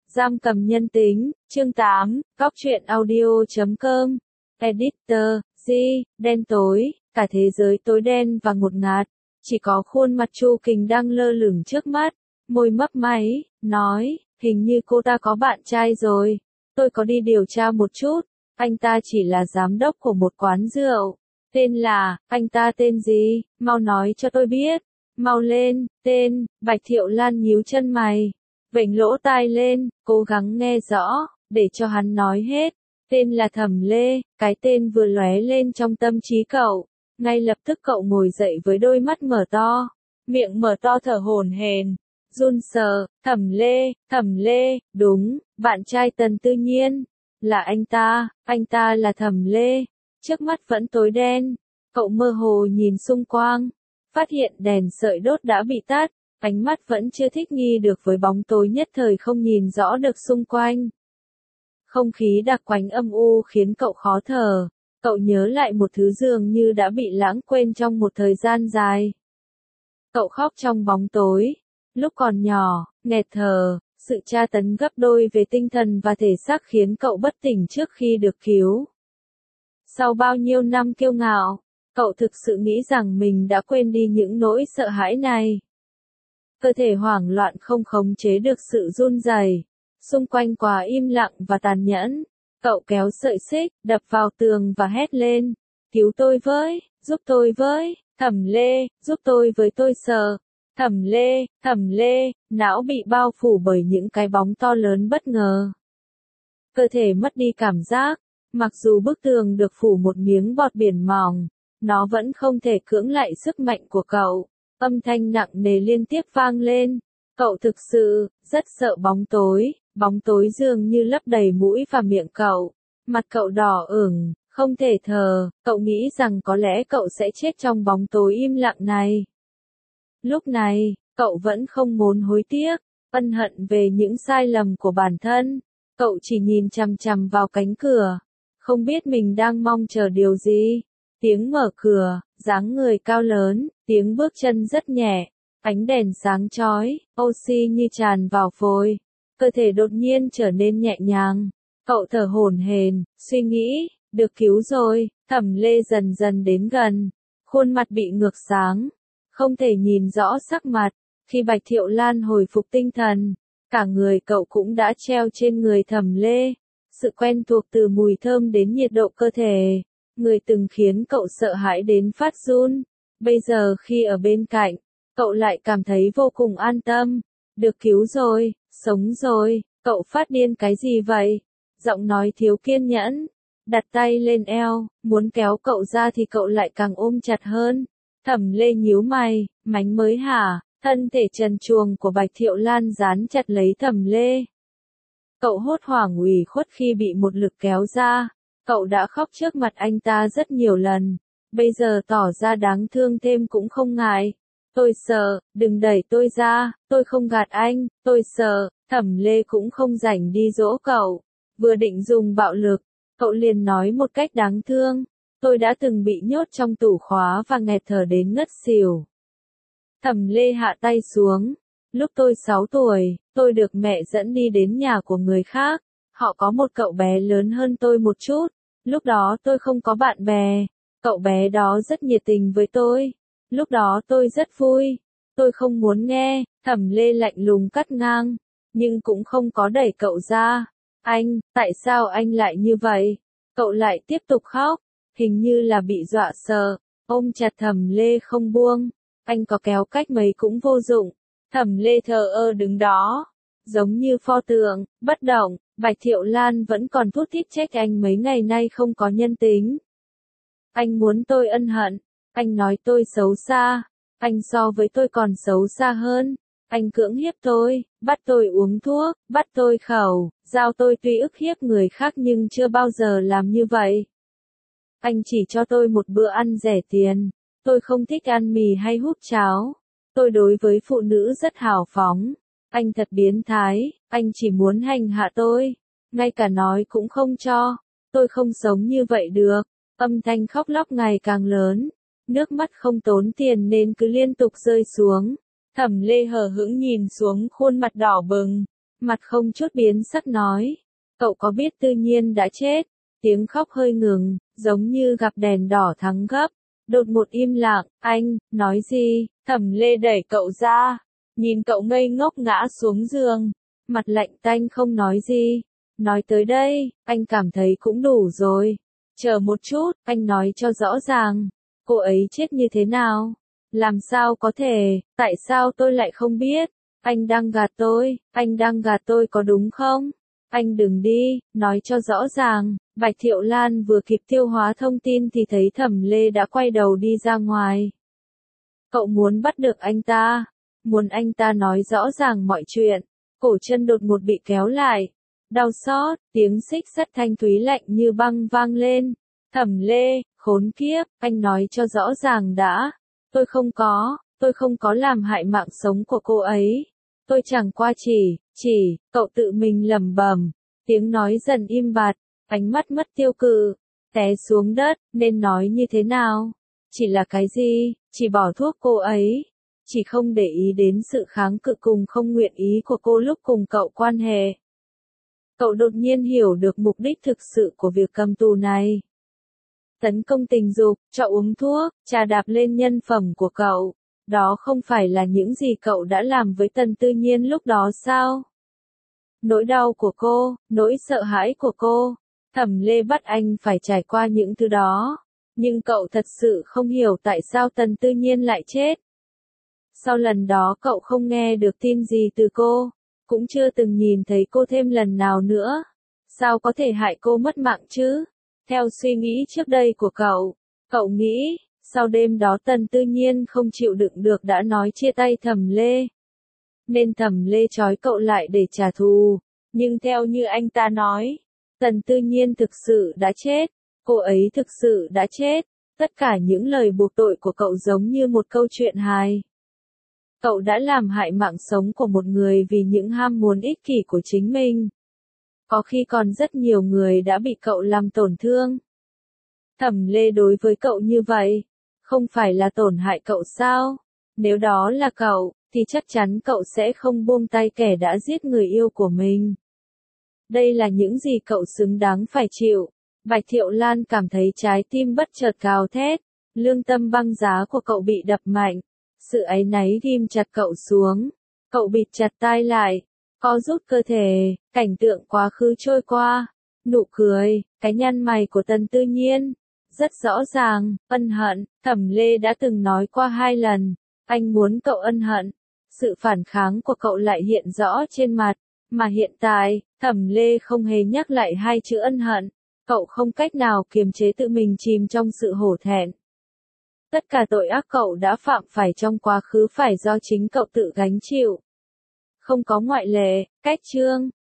Giam cầm nhân tính, chương 8, góc truyện audio.com. Editor, G, đen tối, cả thế giới tối đen và ngột ngạt. Chỉ có khuôn mặt Chu Kình đang lơ lửng trước mắt, môi mấp máy, nói, hình như cô ta có bạn trai rồi. Tôi có đi điều tra một chút, anh ta chỉ là giám đốc của một quán rượu. Tên là, anh ta tên gì, mau nói cho tôi biết. Mau lên, tên, Bạch Thiệu Lan nhíu chân mày. Vểnh lỗ tai lên, cố gắng nghe rõ, để cho hắn nói hết. Tên là Thẩm Lê, cái tên vừa lóe lên trong tâm trí cậu. Ngay lập tức cậu ngồi dậy với đôi mắt mở to, miệng mở to thở hổn hển, run sợ. Thẩm Lê, đúng, bạn trai Tần Tư Nhiên. Là anh ta là Thẩm Lê. Trước mắt vẫn tối đen, cậu mơ hồ nhìn xung quanh, phát hiện đèn sợi đốt đã bị tắt. Ánh mắt vẫn chưa thích nghi được với bóng tối nhất thời không nhìn rõ được xung quanh. Không khí đặc quánh âm u khiến cậu khó thở. Cậu nhớ lại một thứ dường như đã bị lãng quên trong một thời gian dài. Cậu khóc trong bóng tối. Lúc còn nhỏ, nghẹt thở, sự tra tấn gấp đôi về tinh thần và thể xác khiến cậu bất tỉnh trước khi được cứu. Sau bao nhiêu năm kiêu ngạo, cậu thực sự nghĩ rằng mình đã quên đi những nỗi sợ hãi này. Cơ thể hoảng loạn không khống chế được sự run rẩy. Xung quanh quá im lặng và tàn nhẫn. Cậu kéo sợi xích, đập vào tường và hét lên. Cứu tôi với, giúp tôi với, Thẩm Lê, giúp tôi với tôi sợ. Thẩm Lê, não bị bao phủ bởi những cái bóng to lớn bất ngờ. Cơ thể mất đi cảm giác, mặc dù bức tường được phủ một miếng bọt biển mỏng, nó vẫn không thể cưỡng lại sức mạnh của cậu. Âm thanh nặng nề liên tiếp vang lên. Cậu thực sự rất sợ bóng tối dường như lấp đầy mũi và miệng cậu. Mặt cậu đỏ ửng, không thể thở, cậu nghĩ rằng có lẽ cậu sẽ chết trong bóng tối im lặng này. Lúc này, cậu vẫn không muốn hối tiếc, ân hận về những sai lầm của bản thân. Cậu chỉ nhìn chằm chằm vào cánh cửa, không biết mình đang mong chờ điều gì. Tiếng mở cửa, dáng người cao lớn, tiếng bước chân rất nhẹ, ánh đèn sáng chói, oxy như tràn vào phổi. Cơ thể đột nhiên trở nên nhẹ nhàng. Cậu thở hổn hển, suy nghĩ, được cứu rồi. Thẩm Lê dần dần đến gần, khuôn mặt bị ngược sáng, không thể nhìn rõ sắc mặt. Khi Bạch Thiệu Lan hồi phục tinh thần, cả người cậu cũng đã treo trên người Thẩm Lê. Sự quen thuộc từ mùi thơm đến nhiệt độ cơ thể, người từng khiến cậu sợ hãi đến phát run. Bây giờ khi ở bên cạnh, cậu lại cảm thấy vô cùng an tâm. Được cứu rồi, sống rồi, cậu phát điên cái gì vậy? Giọng nói thiếu kiên nhẫn, đặt tay lên eo, muốn kéo cậu ra thì cậu lại càng ôm chặt hơn. Thẩm Lê nhíu mày, mánh mới hả? Thân thể trần truồng của Bạch Thiệu Lan dán chặt lấy Thẩm Lê. Cậu hốt hoảng ủy khuất khi bị một lực kéo ra. Cậu đã khóc trước mặt anh ta rất nhiều lần, bây giờ tỏ ra đáng thương thêm cũng không ngại. Tôi sợ, đừng đẩy tôi ra, tôi không gạt anh, tôi sợ. Thẩm Lê cũng không rảnh đi dỗ cậu. Vừa định dùng bạo lực, cậu liền nói một cách đáng thương. Tôi đã từng bị nhốt trong tủ khóa và nghẹt thở đến ngất xỉu. Thẩm Lê hạ tay xuống. Lúc tôi 6 tuổi, tôi được mẹ dẫn đi đến nhà của người khác. Họ có một cậu bé lớn hơn tôi một chút. Lúc đó tôi không có bạn bè. Cậu bé đó rất nhiệt tình với tôi. Lúc đó tôi rất vui. Tôi không muốn nghe. Thẩm Lê lạnh lùng cắt ngang. Nhưng cũng không có đẩy cậu ra. Anh, tại sao anh lại như vậy? Cậu lại tiếp tục khóc. Hình như là bị dọa sợ. Ôm chặt Thẩm Lê không buông. Anh có kéo cách mấy cũng vô dụng. Thẩm Lê thờ ơ đứng đó, giống như pho tượng, bất động. Bạch Thiệu Lan vẫn còn thút thít trách anh mấy ngày nay không có nhân tính. Anh muốn tôi ân hận, anh nói tôi xấu xa, anh so với tôi còn xấu xa hơn. Anh cưỡng hiếp tôi, bắt tôi uống thuốc, bắt tôi khẩu, giao tôi tuy ức hiếp người khác nhưng chưa bao giờ làm như vậy. Anh chỉ cho tôi một bữa ăn rẻ tiền, tôi không thích ăn mì hay hút cháo. Tôi đối với phụ nữ rất hào phóng. Anh thật biến thái, anh chỉ muốn hành hạ tôi. Ngay cả nói cũng không cho. Tôi không sống như vậy được. Âm thanh khóc lóc ngày càng lớn. Nước mắt không tốn tiền nên cứ liên tục rơi xuống. Thẩm Lê hờ hững nhìn xuống khuôn mặt đỏ bừng. mặt không chút biến sắc nói. Cậu có biết Tư Nhiên đã chết? Tiếng khóc hơi ngừng, giống như gặp đèn đỏ thắng gấp. Đột một im lặng, anh, nói gì? Thẩm Lê đẩy cậu ra, nhìn cậu ngây ngốc ngã xuống giường, mặt lạnh tanh không nói gì. Nói tới đây, anh cảm thấy cũng đủ rồi. Chờ một chút, anh nói cho rõ ràng. Cô ấy chết như thế nào? Làm sao có thể, tại sao tôi lại không biết? Anh đang gạt tôi có đúng không? Anh đừng đi, nói cho rõ ràng. Bạch Thiệu Lan vừa kịp tiêu hóa thông tin thì thấy Thẩm Lê đã quay đầu đi ra ngoài. Cậu muốn bắt được anh ta, muốn anh ta nói rõ ràng mọi chuyện. Cổ chân đột ngột bị kéo lại. Đau xót, tiếng xích sắt thanh thúy lạnh như băng vang lên. Thẩm Lê, khốn kiếp, anh nói cho rõ ràng đã. Tôi không có làm hại mạng sống của cô ấy. Tôi chẳng qua cậu tự mình lẩm bẩm. Tiếng nói dần im bặt, ánh mắt mất tiêu cự, té xuống đất, nên nói như thế nào? Chỉ là cái gì? Chỉ bỏ thuốc cô ấy. Chỉ không để ý đến sự kháng cự cùng không nguyện ý của cô lúc cùng cậu quan hệ. Cậu đột nhiên hiểu được mục đích thực sự của việc cầm tù này. Tấn công tình dục, cho uống thuốc, trà đạp lên nhân phẩm của cậu. Đó không phải là những gì cậu đã làm với Tần Tư Nhiên lúc đó sao? Nỗi đau của cô, nỗi sợ hãi của cô. Thẩm Lê bắt anh phải trải qua những thứ đó. Nhưng cậu thật sự không hiểu tại sao Tần Tư Nhiên lại chết. Sau lần đó cậu không nghe được tin gì từ cô. Cũng chưa từng nhìn thấy cô thêm lần nào nữa. Sao có thể hại cô mất mạng chứ? Theo suy nghĩ trước đây của cậu nghĩ, sau đêm đó Tần Tư Nhiên không chịu đựng được đã nói chia tay Thẩm Lê. Nên Thẩm Lê trói cậu lại để trả thù. Nhưng theo như anh ta nói, Tần Tư Nhiên thực sự đã chết. Cô ấy thực sự đã chết. Tất cả những lời buộc tội của cậu giống như một câu chuyện hài. Cậu đã làm hại mạng sống của một người vì những ham muốn ích kỷ của chính mình. Có khi còn rất nhiều người đã bị cậu làm tổn thương. Thẩm Lê đối với cậu như vậy, không phải là tổn hại cậu sao? Nếu đó là cậu, thì chắc chắn cậu sẽ không buông tay kẻ đã giết người yêu của mình. Đây là những gì cậu xứng đáng phải chịu. Bạch Thiệu Lan cảm thấy trái tim bất chợt gào thét, lương tâm băng giá của cậu bị đập mạnh. Sự áy náy ghim chặt cậu xuống. Cậu bịt chặt tai lại, co rút cơ thể, cảnh tượng quá khứ trôi qua. Nụ cười, cái nhăn mày của Tần Tư Nhiên. Rất rõ ràng, ân hận, Thẩm Lê đã từng nói qua 2 lần. Anh muốn cậu ân hận. Sự phản kháng của cậu lại hiện rõ trên mặt. Mà hiện tại, Thẩm Lê không hề nhắc lại 2 chữ ân hận. Cậu không cách nào kiềm chế tự mình chìm trong sự hổ thẹn. Tất cả tội ác cậu đã phạm phải trong quá khứ phải do chính cậu tự gánh chịu. Không có ngoại lệ, cách chương.